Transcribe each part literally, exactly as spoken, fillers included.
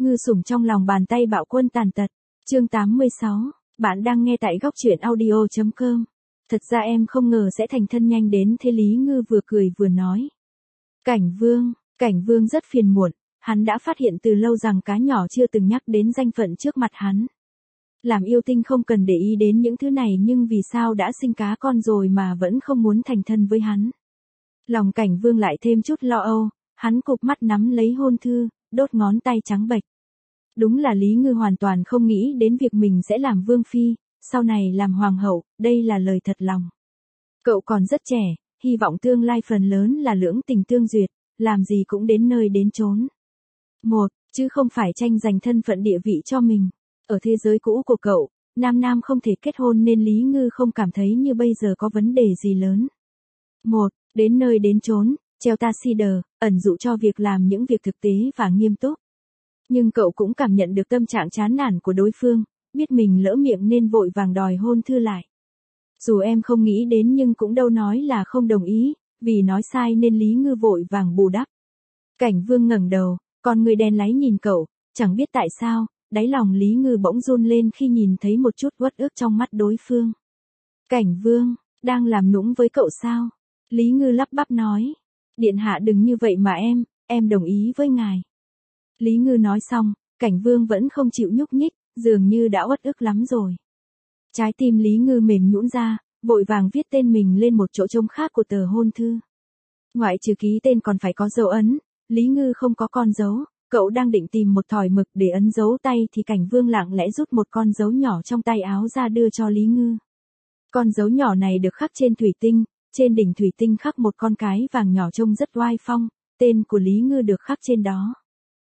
Ngư sủng trong lòng bàn tay bạo quân tàn tật. Chương tám mươi sáu, bạn đang nghe tại góc truyện audio chấm com. Thật ra em không ngờ sẽ thành thân nhanh đến thế, Lý Ngư vừa cười vừa nói. Cảnh Vương, Cảnh Vương rất phiền muộn, hắn đã phát hiện từ lâu rằng cá nhỏ chưa từng nhắc đến danh phận trước mặt hắn. Làm yêu tinh không cần để ý đến những thứ này, nhưng vì sao đã sinh cá con rồi mà vẫn không muốn thành thân với hắn. Lòng Cảnh Vương lại thêm chút lo âu, hắn cụp mắt nắm lấy hôn thư, đốt ngón tay trắng bệch. Đúng là Lý Ngư hoàn toàn không nghĩ đến việc mình sẽ làm vương phi, sau này làm hoàng hậu, đây là lời thật lòng. Cậu còn rất trẻ, hy vọng tương lai phần lớn là lưỡng tình tương duyệt, làm gì cũng đến nơi đến chốn. Một, chứ không phải tranh giành thân phận địa vị cho mình. Ở thế giới cũ của cậu, nam nam không thể kết hôn nên Lý Ngư không cảm thấy như bây giờ có vấn đề gì lớn. Một, đến nơi đến chốn, treo Taxider, ẩn dụ cho việc làm những việc thực tế và nghiêm túc. Nhưng cậu cũng cảm nhận được tâm trạng chán nản của đối phương, biết mình lỡ miệng nên vội vàng đòi hôn thư lại. Dù em không nghĩ đến nhưng cũng đâu nói là không đồng ý, vì nói sai nên Lý Ngư vội vàng bù đắp. Cảnh Vương ngẩng đầu, con người đen láy nhìn cậu, chẳng biết tại sao, đáy lòng Lý Ngư bỗng run lên khi nhìn thấy một chút uất ức trong mắt đối phương. Cảnh Vương, đang làm nũng với cậu sao? Lý Ngư lắp bắp nói. Điện hạ đừng như vậy mà em, em đồng ý với ngài. Lý Ngư nói xong, Cảnh Vương vẫn không chịu nhúc nhích, dường như đã uất ức lắm rồi. Trái tim Lý Ngư mềm nhũn ra, vội vàng viết tên mình lên một chỗ trống khác của tờ hôn thư. Ngoại trừ ký tên còn phải có dấu ấn, Lý Ngư không có con dấu, cậu đang định tìm một thỏi mực để ấn dấu tay thì Cảnh Vương lặng lẽ rút một con dấu nhỏ trong tay áo ra đưa cho Lý Ngư. Con dấu nhỏ này được khắc trên thủy tinh, trên đỉnh thủy tinh khắc một con cái vàng nhỏ trông rất oai phong, tên của Lý Ngư được khắc trên đó.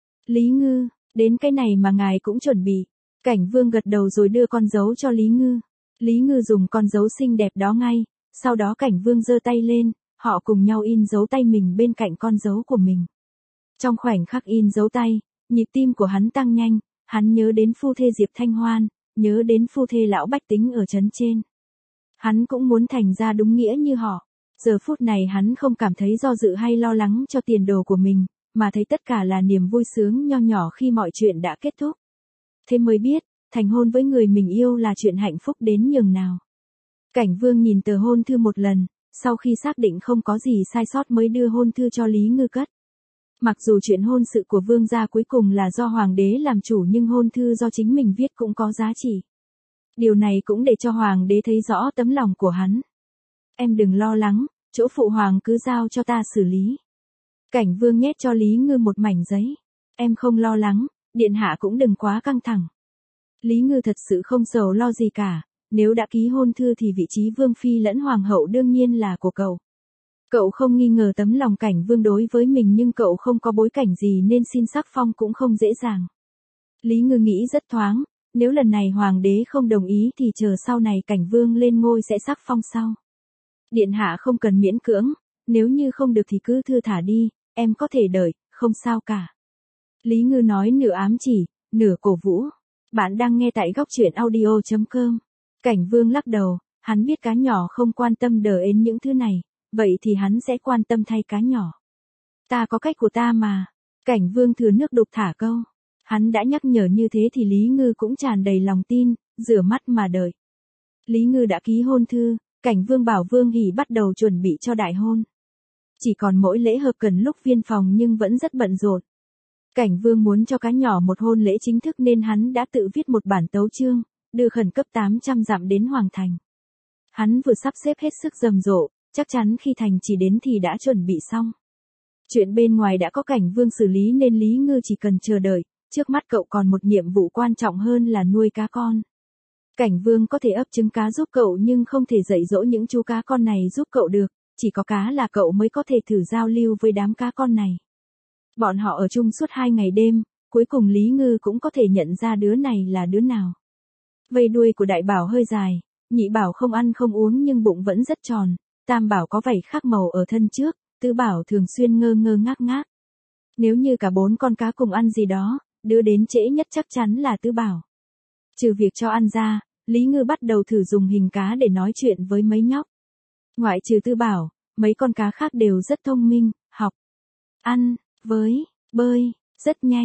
Lý Ngư, đến cái này mà ngài cũng chuẩn bị. Cảnh Vương gật đầu rồi đưa con dấu cho Lý Ngư. Lý Ngư dùng con dấu xinh đẹp đó ngay, sau đó Cảnh Vương giơ tay lên, họ cùng nhau in dấu tay mình bên cạnh con dấu của mình. Trong khoảnh khắc in dấu tay, nhịp tim của hắn tăng nhanh, hắn nhớ đến phu thê Diệp Thanh Hoan, nhớ đến phu thê lão bách tính ở trấn trên. Hắn cũng muốn thành ra đúng nghĩa như họ. Giờ phút này hắn không cảm thấy do dự hay lo lắng cho tiền đồ của mình, mà thấy tất cả là niềm vui sướng nho nhỏ khi mọi chuyện đã kết thúc. Thế mới biết, thành hôn với người mình yêu là chuyện hạnh phúc đến nhường nào. Cảnh Vương nhìn tờ hôn thư một lần, sau khi xác định không có gì sai sót mới đưa hôn thư cho Lý Ngư cất. Mặc dù chuyện hôn sự của vương gia cuối cùng là do hoàng đế làm chủ nhưng hôn thư do chính mình viết cũng có giá trị. Điều này cũng để cho hoàng đế thấy rõ tấm lòng của hắn. Em đừng lo lắng, chỗ phụ hoàng cứ giao cho ta xử lý. Cảnh Vương nhét cho Lý Ngư một mảnh giấy. Em không lo lắng, điện hạ cũng đừng quá căng thẳng. Lý Ngư thật sự không sầu lo gì cả, nếu đã ký hôn thư thì vị trí vương phi lẫn hoàng hậu đương nhiên là của cậu. Cậu không nghi ngờ tấm lòng Cảnh Vương đối với mình nhưng cậu không có bối cảnh gì nên xin sắc phong cũng không dễ dàng. Lý Ngư nghĩ rất thoáng, nếu lần này hoàng đế không đồng ý thì chờ sau này Cảnh Vương lên ngôi sẽ sắc phong sau. Điện hạ không cần miễn cưỡng, nếu như không được thì cứ thư thả đi, em có thể đợi, không sao cả. Lý Ngư nói nửa ám chỉ, nửa cổ vũ. Bạn đang nghe tại góc truyện audio chấm com. Cảnh Vương lắc đầu, hắn biết cá nhỏ không quan tâm đờ ến những thứ này, vậy thì hắn sẽ quan tâm thay cá nhỏ. Ta có cách của ta mà. Cảnh Vương thừa nước đục thả câu. Hắn đã nhắc nhở như thế thì Lý Ngư cũng tràn đầy lòng tin, rửa mắt mà đợi. Lý Ngư đã ký hôn thư, Cảnh Vương bảo Vương Hỷ bắt đầu chuẩn bị cho đại hôn. Chỉ còn mỗi lễ hợp cần lúc viên phòng nhưng vẫn rất bận rộn. Cảnh Vương muốn cho cá nhỏ một hôn lễ chính thức nên hắn đã tự viết một bản tấu chương, đưa khẩn cấp tám trăm dặm đến Hoàng Thành. Hắn vừa sắp xếp hết sức rầm rộ, chắc chắn khi thành chỉ đến thì đã chuẩn bị xong. Chuyện bên ngoài đã có Cảnh Vương xử lý nên Lý Ngư chỉ cần chờ đợi, trước mắt cậu còn một nhiệm vụ quan trọng hơn là nuôi cá con. Cảnh Vương có thể ấp trứng cá giúp cậu nhưng không thể dạy dỗ những chú cá con này giúp cậu được, chỉ có cá là cậu mới có thể thử giao lưu với đám cá con này. Bọn họ ở chung suốt hai ngày đêm, cuối cùng Lý Ngư cũng có thể nhận ra đứa này là đứa nào. Vây đuôi của đại bảo hơi dài, nhị bảo không ăn không uống nhưng bụng vẫn rất tròn, tam bảo có vảy khác màu ở thân trước, tứ bảo thường xuyên ngơ ngơ ngác ngác. Nếu như cả bốn con cá cùng ăn gì đó, đứa đến trễ nhất chắc chắn là tứ bảo. Trừ việc cho ăn ra, Lý Ngư bắt đầu thử dùng hình cá để nói chuyện với mấy nhóc. Ngoại trừ tứ bảo, mấy con cá khác đều rất thông minh, học, ăn, với, bơi, rất nhanh.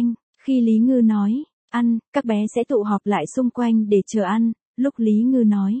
Khi Lý Ngư nói, ăn, các bé sẽ tụ họp lại xung quanh để chờ ăn, lúc Lý Ngư nói,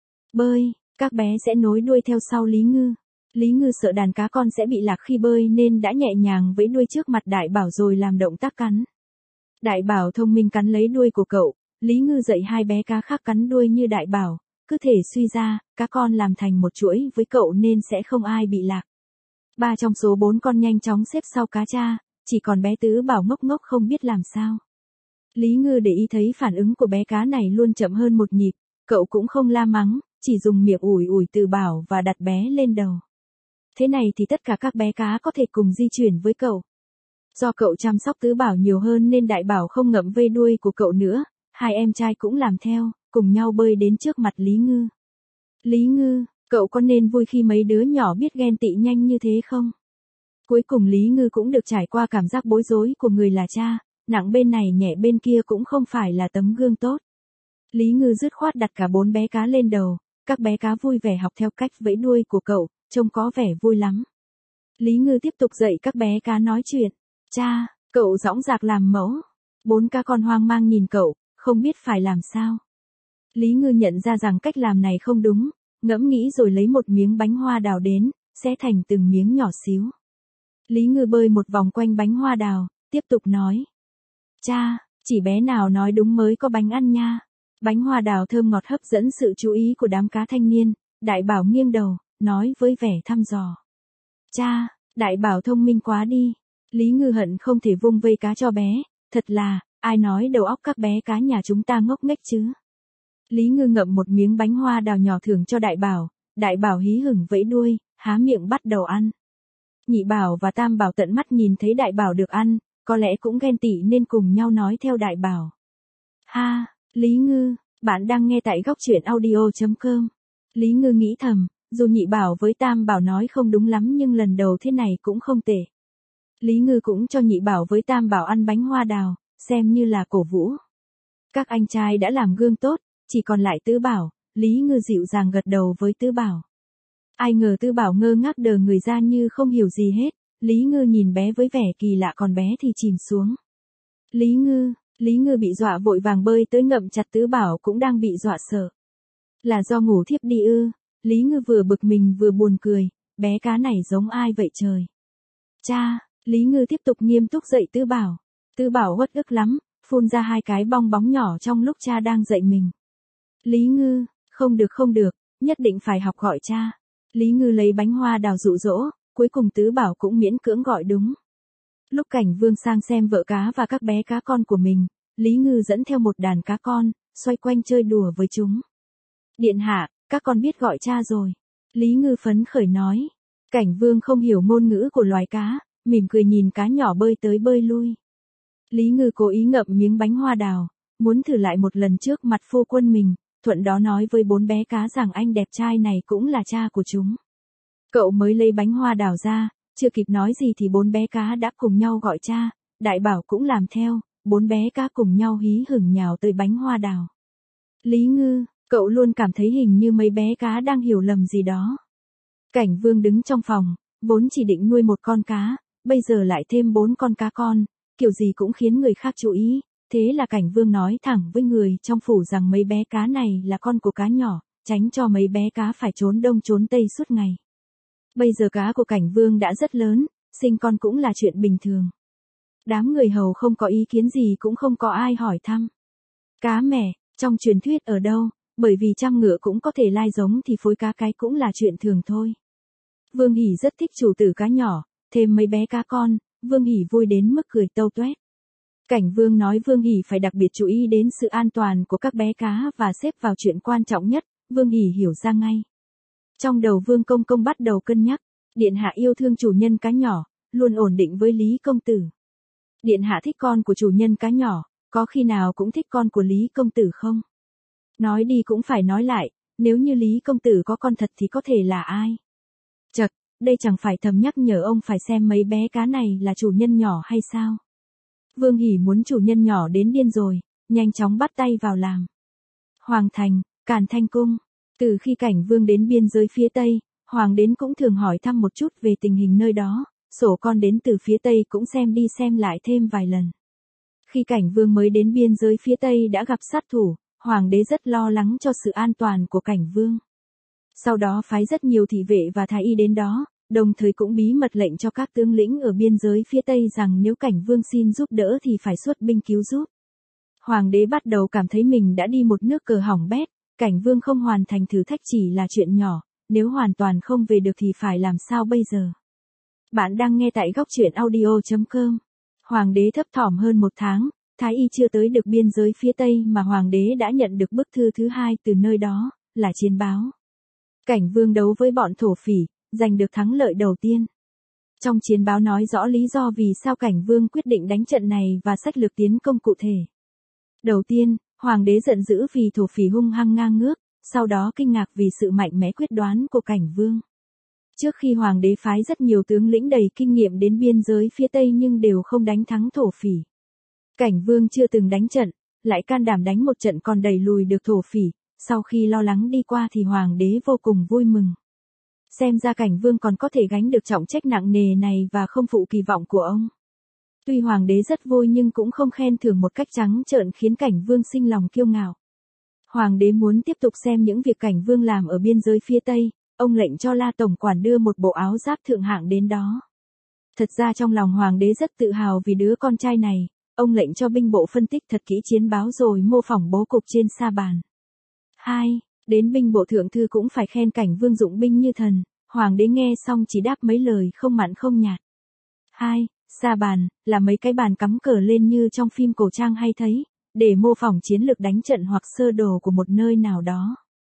bơi, các bé sẽ nối đuôi theo sau Lý Ngư. Lý Ngư sợ đàn cá con sẽ bị lạc khi bơi nên đã nhẹ nhàng vẫy đuôi trước mặt Đại Bảo rồi làm động tác cắn. Đại Bảo thông minh cắn lấy đuôi của cậu, Lý Ngư dạy hai bé cá khác cắn đuôi như Đại Bảo, cứ thể suy ra, cá con làm thành một chuỗi với cậu nên sẽ không ai bị lạc. Ba trong số bốn con nhanh chóng xếp sau cá cha, chỉ còn bé Tứ Bảo ngốc ngốc không biết làm sao. Lý Ngư để ý thấy phản ứng của bé cá này luôn chậm hơn một nhịp, cậu cũng không la mắng, chỉ dùng miệng ủi ủi Tứ Bảo và đặt bé lên đầu. Thế này thì tất cả các bé cá có thể cùng di chuyển với cậu. Do cậu chăm sóc Tứ Bảo nhiều hơn nên Đại Bảo không ngậm vây đuôi của cậu nữa, hai em trai cũng làm theo, cùng nhau bơi đến trước mặt Lý Ngư. Lý Ngư, cậu có nên vui khi mấy đứa nhỏ biết ghen tị nhanh như thế không? Cuối cùng Lý Ngư cũng được trải qua cảm giác bối rối của người là cha, nặng bên này nhẹ bên kia cũng không phải là tấm gương tốt. Lý Ngư dứt khoát đặt cả bốn bé cá lên đầu, các bé cá vui vẻ học theo cách vẫy đuôi của cậu, trông có vẻ vui lắm. Lý Ngư tiếp tục dạy các bé cá nói chuyện. Cha, cậu dõng dạc làm mẫu. Bốn cá con hoang mang nhìn cậu, không biết phải làm sao. Lý Ngư nhận ra rằng cách làm này không đúng, ngẫm nghĩ rồi lấy một miếng bánh hoa đào đến, xé thành từng miếng nhỏ xíu. Lý Ngư bơi một vòng quanh bánh hoa đào, tiếp tục nói. Cha, chỉ bé nào nói đúng mới có bánh ăn nha. Bánh hoa đào thơm ngọt hấp dẫn sự chú ý của đám cá thanh niên, Đại Bảo nghiêng đầu, nói với vẻ thăm dò. Cha, Đại Bảo thông minh quá đi. Lý Ngư hận không thể vung vây cá cho bé, thật là, ai nói đầu óc các bé cá nhà chúng ta ngốc nghếch chứ. Lý Ngư ngậm một miếng bánh hoa đào nhỏ thưởng cho Đại Bảo, Đại Bảo hí hửng vẫy đuôi, há miệng bắt đầu ăn. Nhị Bảo và Tam Bảo tận mắt nhìn thấy Đại Bảo được ăn, có lẽ cũng ghen tị nên cùng nhau nói theo Đại Bảo. Ha, Lý Ngư, bạn đang nghe tại góc truyện audio chấm com. Lý Ngư nghĩ thầm, dù Nhị Bảo với Tam Bảo nói không đúng lắm nhưng lần đầu thế này cũng không tệ. Lý Ngư cũng cho Nhị Bảo với Tam Bảo ăn bánh hoa đào, xem như là cổ vũ. Các anh trai đã làm gương tốt, chỉ còn lại Tứ Bảo, Lý Ngư dịu dàng gật đầu với Tứ Bảo. Ai ngờ Tứ Bảo ngơ ngác đờ người ra như không hiểu gì hết, Lý Ngư nhìn bé với vẻ kỳ lạ còn bé thì chìm xuống. Lý Ngư, Lý Ngư bị dọa vội vàng bơi tới ngậm chặt Tứ Bảo cũng đang bị dọa sợ. Là do ngủ thiếp đi ư? Lý Ngư vừa bực mình vừa buồn cười, bé cá này giống ai vậy trời? Cha, Lý Ngư tiếp tục nghiêm túc dạy Tứ Bảo. Tứ Bảo uất ức lắm, phun ra hai cái bong bóng nhỏ trong lúc cha đang dạy mình. Lý Ngư, không được không được, nhất định phải học gọi cha. Lý Ngư lấy bánh hoa đào dụ dỗ, cuối cùng Tứ Bảo cũng miễn cưỡng gọi đúng. Lúc Cảnh Vương sang xem vợ cá và các bé cá con của mình, Lý Ngư dẫn theo một đàn cá con, xoay quanh chơi đùa với chúng. Điện hạ, các con biết gọi cha rồi. Lý Ngư phấn khởi nói. Cảnh Vương không hiểu ngôn ngữ của loài cá, mỉm cười nhìn cá nhỏ bơi tới bơi lui. Lý Ngư cố ý ngậm miếng bánh hoa đào, muốn thử lại một lần trước mặt phu quân mình, thuận đó nói với bốn bé cá rằng anh đẹp trai này cũng là cha của chúng. Cậu mới lấy bánh hoa đào ra, chưa kịp nói gì thì bốn bé cá đã cùng nhau gọi cha, Đại Bảo cũng làm theo, bốn bé cá cùng nhau hí hửng nhào tới bánh hoa đào. Lý Ngư, cậu luôn cảm thấy hình như mấy bé cá đang hiểu lầm gì đó. Cảnh Vương đứng trong phòng, vốn chỉ định nuôi một con cá, bây giờ lại thêm bốn con cá con, kiểu gì cũng khiến người khác chú ý, thế là Cảnh Vương nói thẳng với người trong phủ rằng mấy bé cá này là con của cá nhỏ, tránh cho mấy bé cá phải trốn đông trốn tây suốt ngày. Bây giờ cá của Cảnh Vương đã rất lớn, sinh con cũng là chuyện bình thường. Đám người hầu không có ý kiến gì cũng không có ai hỏi thăm. Cá mẹ, trong truyền thuyết ở đâu, bởi vì trăm ngựa cũng có thể lai giống thì phối cá cái cũng là chuyện thường thôi. Vương Hỉ rất thích chủ tử cá nhỏ, thêm mấy bé cá con, Vương Hỉ vui đến mức cười tâu toét. Cảnh Vương nói Vương Hỉ phải đặc biệt chú ý đến sự an toàn của các bé cá và xếp vào chuyện quan trọng nhất, Vương Hỉ hiểu ra ngay. Trong đầu Vương Công Công bắt đầu cân nhắc, Điện hạ yêu thương chủ nhân cá nhỏ, luôn ổn định với Lý Công Tử. Điện hạ thích con của chủ nhân cá nhỏ, có khi nào cũng thích con của Lý Công Tử không? Nói đi cũng phải nói lại, nếu như Lý Công Tử có con thật thì có thể là ai? Chật, đây chẳng phải thầm nhắc nhở ông phải xem mấy bé cá này là chủ nhân nhỏ hay sao? Vương Hỉ muốn chủ nhân nhỏ đến điên rồi, nhanh chóng bắt tay vào làm. Hoàng thành, Càn Thanh cung. Từ khi Cảnh Vương đến biên giới phía Tây, Hoàng đến cũng thường hỏi thăm một chút về tình hình nơi đó, sổ con đến từ phía Tây cũng xem đi xem lại thêm vài lần. Khi Cảnh Vương mới đến biên giới phía Tây đã gặp sát thủ, Hoàng đế rất lo lắng cho sự an toàn của Cảnh Vương. Sau đó phái rất nhiều thị vệ và thái y đến đó, đồng thời cũng bí mật lệnh cho các tướng lĩnh ở biên giới phía Tây rằng nếu Cảnh Vương xin giúp đỡ thì phải xuất binh cứu giúp. Hoàng đế bắt đầu cảm thấy mình đã đi một nước cờ hỏng bét, Cảnh Vương không hoàn thành thử thách chỉ là chuyện nhỏ, nếu hoàn toàn không về được thì phải làm sao bây giờ? Bạn đang nghe tại góc truyện audio chấm com. Hoàng đế thấp thỏm hơn một tháng, thái y chưa tới được biên giới phía Tây mà Hoàng đế đã nhận được bức thư thứ hai từ nơi đó, là chiến báo. Cảnh Vương đấu với bọn thổ phỉ, giành được thắng lợi đầu tiên. Trong chiến báo nói rõ lý do vì sao Cảnh Vương quyết định đánh trận này và sách lược tiến công cụ thể. Đầu tiên, Hoàng đế giận dữ vì thổ phỉ hung hăng ngang ngước, sau đó kinh ngạc vì sự mạnh mẽ quyết đoán của Cảnh Vương. Trước khi Hoàng đế phái rất nhiều tướng lĩnh đầy kinh nghiệm đến biên giới phía Tây nhưng đều không đánh thắng thổ phỉ. Cảnh Vương chưa từng đánh trận, lại can đảm đánh một trận còn đẩy lùi được thổ phỉ, sau khi lo lắng đi qua thì Hoàng đế vô cùng vui mừng. Xem ra Cảnh Vương còn có thể gánh được trọng trách nặng nề này và không phụ kỳ vọng của ông. Tuy Hoàng đế rất vui nhưng cũng không khen thưởng một cách trắng trợn khiến Cảnh Vương sinh lòng kiêu ngạo. Hoàng đế muốn tiếp tục xem những việc Cảnh Vương làm ở biên giới phía Tây, ông lệnh cho La Tổng quản đưa một bộ áo giáp thượng hạng đến đó. Thật ra trong lòng Hoàng đế rất tự hào vì đứa con trai này, ông lệnh cho binh bộ phân tích thật kỹ chiến báo rồi mô phỏng bố cục trên sa bàn. hai. Đến binh bộ thượng thư cũng phải khen Cảnh Vương dụng binh như thần, Hoàng đế nghe xong chỉ đáp mấy lời không mặn không nhạt. hai. Sa bàn, là mấy cái bàn cắm cờ lên như trong phim cổ trang hay thấy, để mô phỏng chiến lược đánh trận hoặc sơ đồ của một nơi nào đó.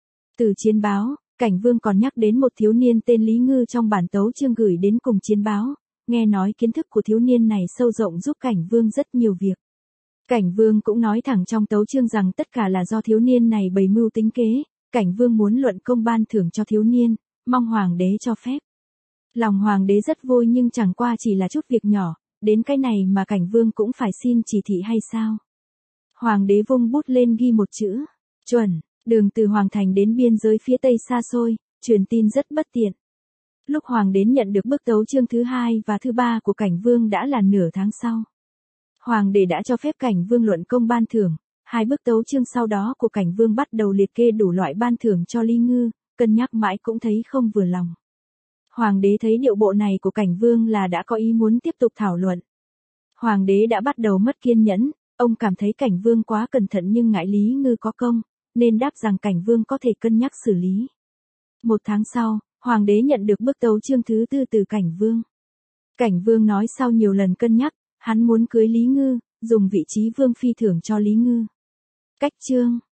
Từ chiến báo, Cảnh Vương còn nhắc đến một thiếu niên tên Lý Ngư trong bản tấu chương gửi đến cùng chiến báo, nghe nói kiến thức của thiếu niên này sâu rộng giúp Cảnh Vương rất nhiều việc. Cảnh Vương cũng nói thẳng trong tấu chương rằng tất cả là do thiếu niên này bày mưu tính kế, Cảnh Vương muốn luận công ban thưởng cho thiếu niên, mong Hoàng đế cho phép. Lòng Hoàng đế rất vui nhưng chẳng qua chỉ là chút việc nhỏ, đến cái này mà Cảnh Vương cũng phải xin chỉ thị hay sao? Hoàng đế vung bút lên ghi một chữ, chuẩn, đường từ Hoàng thành đến biên giới phía Tây xa xôi, truyền tin rất bất tiện. Lúc Hoàng đế nhận được bức tấu chương thứ hai và thứ ba của Cảnh Vương đã là nửa tháng sau. Hoàng đế đã cho phép Cảnh Vương luận công ban thưởng, hai bức tấu chương sau đó của Cảnh Vương bắt đầu liệt kê đủ loại ban thưởng cho Lý Ngư, cân nhắc mãi cũng thấy không vừa lòng. Hoàng đế thấy điệu bộ này của Cảnh Vương là đã có ý muốn tiếp tục thảo luận. Hoàng đế đã bắt đầu mất kiên nhẫn, ông cảm thấy Cảnh Vương quá cẩn thận nhưng ngại Lý Ngư có công, nên đáp rằng Cảnh Vương có thể cân nhắc xử lý. Một tháng sau, Hoàng đế nhận được bức tấu chương thứ tư từ Cảnh Vương. Cảnh Vương nói sau nhiều lần cân nhắc, hắn muốn cưới Lý Ngư, dùng vị trí vương phi thưởng cho Lý Ngư. Cách chương